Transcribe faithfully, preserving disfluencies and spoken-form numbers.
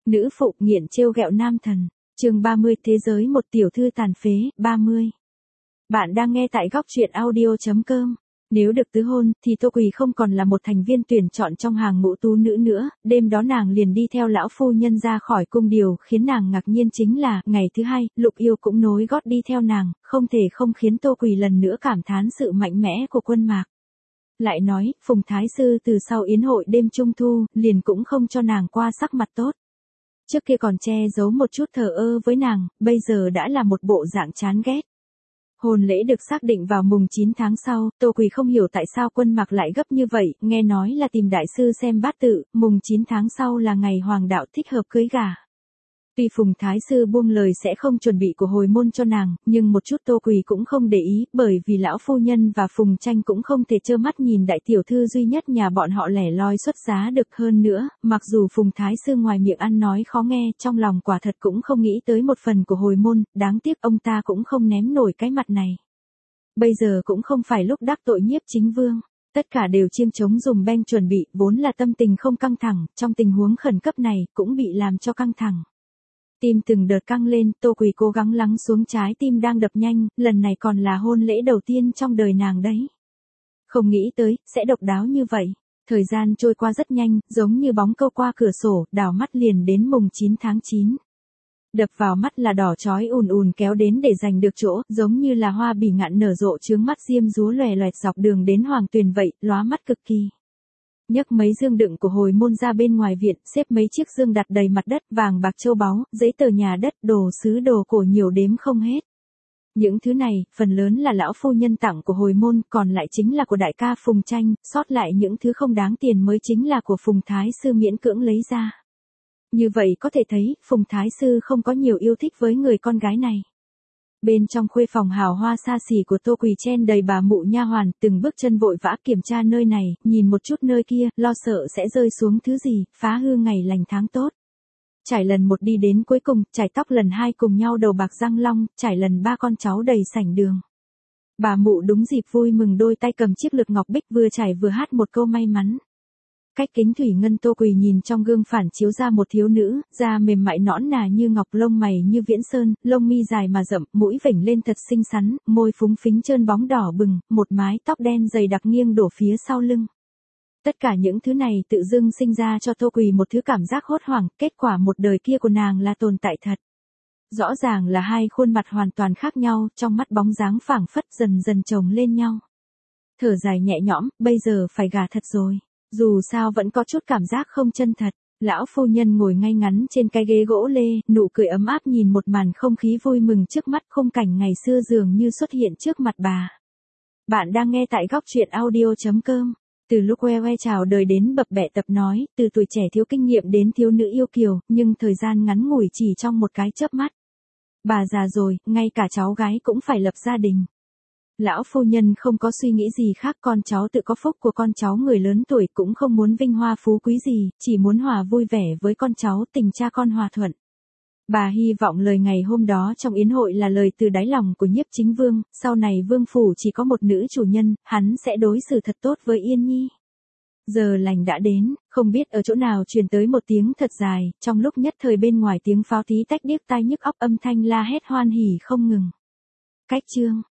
Nữ phụ nghiện trêu ghẹo nam thần. Chương ba mươi Thế giới một tiểu thư tàn phế. ba mươi. Bạn đang nghe tại góc truyện audio chấm com. Nếu được tứ hôn, thì Tô Quỳ không còn là một thành viên tuyển chọn trong hàng ngũ tú nữ nữa, đêm đó nàng liền đi theo lão phu nhân ra khỏi cung. Điều khiến nàng ngạc nhiên chính là, ngày thứ hai, Lục Yêu cũng nối gót đi theo nàng, không thể không khiến Tô Quỳ lần nữa cảm thán sự mạnh mẽ của Quân Mạc. Lại nói, Phùng Thái Sư từ sau yến hội đêm trung thu, liền cũng không cho nàng qua sắc mặt tốt. Trước kia còn che giấu một chút thờ ơ với nàng, bây giờ đã là một bộ dạng chán ghét. Hôn lễ được xác định vào mùng chín tháng sau, Tô Quỳ không hiểu tại sao Quân Mạc lại gấp như vậy, nghe nói là tìm đại sư xem bát tự, mùng chín tháng sau là ngày hoàng đạo thích hợp cưới gả. Tuy Phùng Thái Sư buông lời sẽ không chuẩn bị của hồi môn cho nàng, nhưng một chút Tô Quỳ cũng không để ý, bởi vì lão phu nhân và Phùng Tranh cũng không thể trơ mắt nhìn đại tiểu thư duy nhất nhà bọn họ lẻ loi xuất giá được. Hơn nữa, mặc dù Phùng Thái Sư ngoài miệng ăn nói khó nghe, trong lòng quả thật cũng không nghĩ tới một phần của hồi môn, đáng tiếc ông ta cũng không ném nổi cái mặt này. Bây giờ cũng không phải lúc đắc tội Nhiếp Chính Vương. Tất cả đều chiêng trống dùm beng chuẩn bị, vốn là tâm tình không căng thẳng, trong tình huống khẩn cấp này, cũng bị làm cho căng thẳng. Tim từng đợt căng lên, Tô Quỳ cố gắng lắng xuống trái tim đang đập nhanh, lần này còn là hôn lễ đầu tiên trong đời nàng đấy. Không nghĩ tới, sẽ độc đáo như vậy. Thời gian trôi qua rất nhanh, giống như bóng câu qua cửa sổ, đảo mắt liền đến mùng chín tháng chín. Đập vào mắt là đỏ chói ùn ùn kéo đến để giành được chỗ, giống như là hoa bỉ ngạn nở rộ chướng mắt diêm dúa lòe loẹt dọc đường đến Hoàng Tuyền vậy, lóa mắt cực kỳ. Nhấc mấy dương đựng của hồi môn ra bên ngoài viện, xếp mấy chiếc dương đặt đầy mặt đất, vàng bạc châu báu, giấy tờ nhà đất, đồ sứ đồ cổ nhiều đếm không hết. Những thứ này, phần lớn là lão phu nhân tặng của hồi môn, còn lại chính là của đại ca Phùng Tranh, sót lại những thứ không đáng tiền mới chính là của Phùng Thái Sư miễn cưỡng lấy ra. Như vậy có thể thấy, Phùng Thái Sư không có nhiều yêu thích với người con gái này. Bên trong khuê phòng hào hoa xa xỉ của Tô Quỳ chen đầy bà mụ nha hoàn, từng bước chân vội vã kiểm tra nơi này, nhìn một chút nơi kia, lo sợ sẽ rơi xuống thứ gì, phá hư ngày lành tháng tốt. Trải lần một đi đến cuối cùng, trải tóc lần hai cùng nhau đầu bạc răng long, trải lần ba con cháu đầy sảnh đường. Bà mụ đúng dịp vui mừng đôi tay cầm chiếc lược ngọc bích vừa trải vừa hát một câu may mắn. Cách kính thủy ngân Tô Quỳ nhìn trong gương phản chiếu ra một thiếu nữ, da mềm mại nõn nà như ngọc, lông mày như viễn sơn, lông mi dài mà rậm, mũi vểnh lên thật xinh xắn, môi phúng phính trơn bóng đỏ bừng, một mái tóc đen dày đặc nghiêng đổ phía sau lưng. Tất cả những thứ này tự dưng sinh ra cho Tô Quỳ một thứ cảm giác hốt hoảng, kết quả một đời kia của nàng là tồn tại thật. Rõ ràng là hai khuôn mặt hoàn toàn khác nhau, trong mắt bóng dáng phảng phất dần dần chồng lên nhau. Thở dài nhẹ nhõm, bây giờ phải gả thật rồi. Dù sao vẫn có chút cảm giác không chân thật. Lão phu nhân ngồi ngay ngắn trên cái ghế gỗ lê, nụ cười ấm áp nhìn một màn không khí vui mừng trước mắt, khung cảnh ngày xưa dường như xuất hiện trước mặt bà. Bạn đang nghe tại góc truyện audio chấm com. Từ lúc que que chào đời đến bập bẹ tập nói, từ tuổi trẻ thiếu kinh nghiệm đến thiếu nữ yêu kiều, nhưng thời gian ngắn ngủi chỉ trong một cái chớp mắt. Bà già rồi, ngay cả cháu gái cũng phải lập gia đình. Lão phu nhân không có suy nghĩ gì khác, con cháu tự có phúc của con cháu người lớn tuổi, cũng không muốn vinh hoa phú quý gì, chỉ muốn hòa vui vẻ với con cháu, tình cha con hòa thuận. Bà hy vọng lời ngày hôm đó trong yến hội là lời từ đáy lòng của Nhiếp Chính Vương, sau này vương phủ chỉ có một nữ chủ nhân, hắn sẽ đối xử thật tốt với Yên Nhi. Giờ lành đã đến, không biết ở chỗ nào truyền tới một tiếng thật dài, trong lúc nhất thời bên ngoài tiếng pháo tí tách điếc tai nhức óc, âm thanh la hét hoan hỉ không ngừng. Cách chương